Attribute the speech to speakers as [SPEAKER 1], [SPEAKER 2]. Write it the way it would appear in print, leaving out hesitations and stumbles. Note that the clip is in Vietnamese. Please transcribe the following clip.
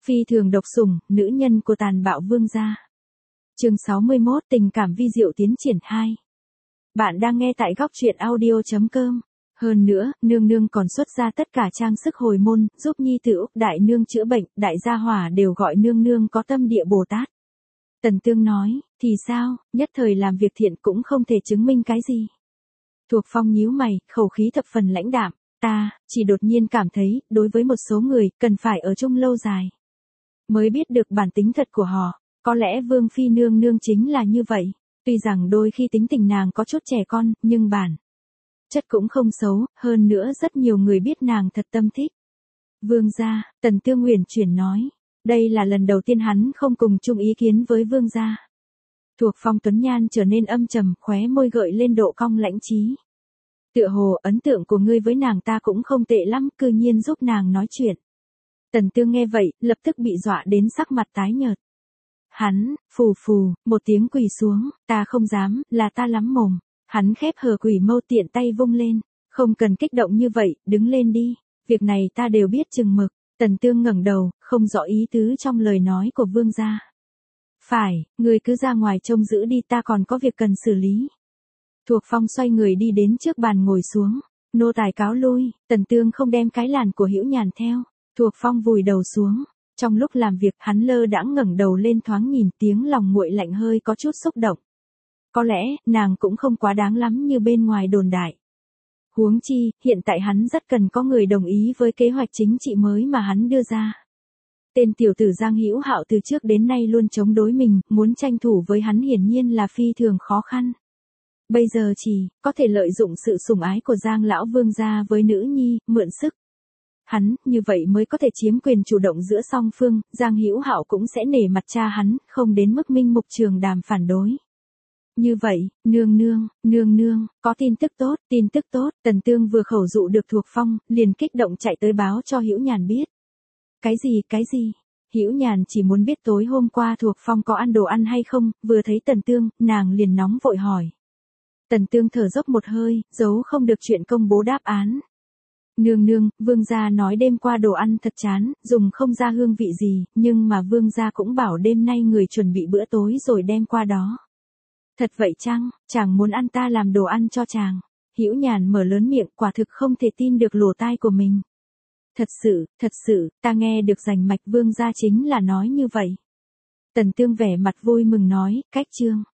[SPEAKER 1] Phi thường độc sủng, nữ nhân của tàn bạo vương gia. Chương 61, tình cảm vi diệu tiến triển 2. Bạn đang nghe tại góc truyện audio.com. Hơn nữa, nương nương còn xuất ra tất cả trang sức hồi môn, giúp nhi tử Úc đại nương chữa bệnh, đại gia hỏa đều gọi nương nương có tâm địa Bồ Tát. Tần Tương nói, thì sao, nhất thời làm việc thiện cũng không thể chứng minh cái gì. Thuộc Phong nhíu mày, khẩu khí thập phần lãnh đạm, ta chỉ đột nhiên cảm thấy, đối với một số người, cần phải ở chung lâu dài. Mới biết được bản tính thật của họ, có lẽ Vương Phi nương nương chính là như vậy. Tuy rằng đôi khi tính tình nàng có chút trẻ con, nhưng bản chất cũng không xấu, hơn nữa rất nhiều người biết nàng thật tâm thích. Vương gia, Tần Tương huyền chuyển nói, đây là lần đầu tiên hắn không cùng chung ý kiến với vương gia. Thuộc Phong tuấn nhan trở nên âm trầm, khóe môi gợi lên độ cong lãnh trí. Tựa hồ ấn tượng của ngươi với nàng ta cũng không tệ lắm, cư nhiên giúp nàng nói chuyện. Tần Tương nghe vậy, lập tức bị dọa đến sắc mặt tái nhợt. Hắn, phù phù, một tiếng quỳ xuống, ta không dám, là ta lắm mồm. Hắn khép hờ quỷ mâu tiện tay vung lên, không cần kích động như vậy, đứng lên đi, việc này ta đều biết chừng mực. Tần Tương ngẩng đầu, không rõ ý tứ trong lời nói của vương gia. Phải, người cứ ra ngoài trông giữ đi, ta còn có việc cần xử lý. Thuộc Phong xoay người đi đến trước bàn ngồi xuống, nô tài cáo lui. Tần Tương không đem cái làn của Hữu Nhàn theo. Thuộc Phong vùi đầu xuống, trong lúc làm việc hắn lơ đãng ngẩng đầu lên thoáng nhìn, tiếng lòng nguội lạnh hơi có chút xúc động. Có lẽ, nàng cũng không quá đáng lắm như bên ngoài đồn đại. Huống chi, hiện tại hắn rất cần có người đồng ý với kế hoạch chính trị mới mà hắn đưa ra. Tên tiểu tử Giang Hữu Hạo từ trước đến nay luôn chống đối mình, muốn tranh thủ với hắn hiển nhiên là phi thường khó khăn. Bây giờ chỉ có thể lợi dụng sự sủng ái của Giang lão vương gia với nữ nhi, mượn sức. Hắn, như vậy mới có thể chiếm quyền chủ động giữa song phương, Giang Hữu Hạo cũng sẽ nể mặt cha hắn, không đến mức minh mục trường đàm phản đối. Như vậy, nương nương, có tin tức tốt, Tần Tương vừa khẩu dụ được Thuộc Phong, liền kích động chạy tới báo cho Hữu Nhàn biết. Cái gì? Hữu Nhàn chỉ muốn biết tối hôm qua Thuộc Phong có ăn đồ ăn hay không, vừa thấy Tần Tương, nàng liền nóng vội hỏi. Tần Tương thở dốc một hơi, giấu không được chuyện công bố đáp án. Nương, vương gia nói đêm qua đồ ăn thật chán, dùng không ra hương vị gì, nhưng mà vương gia cũng bảo đêm nay người chuẩn bị bữa tối rồi đem qua đó. Thật vậy chăng, chàng muốn ăn ta làm đồ ăn cho chàng. Hữu Nhàn mở lớn miệng, quả thực không thể tin được lỗ tai của mình. Thật sự, ta nghe được rành mạch vương gia chính là nói như vậy. Tần Tương vẻ mặt vui mừng nói, cách chương.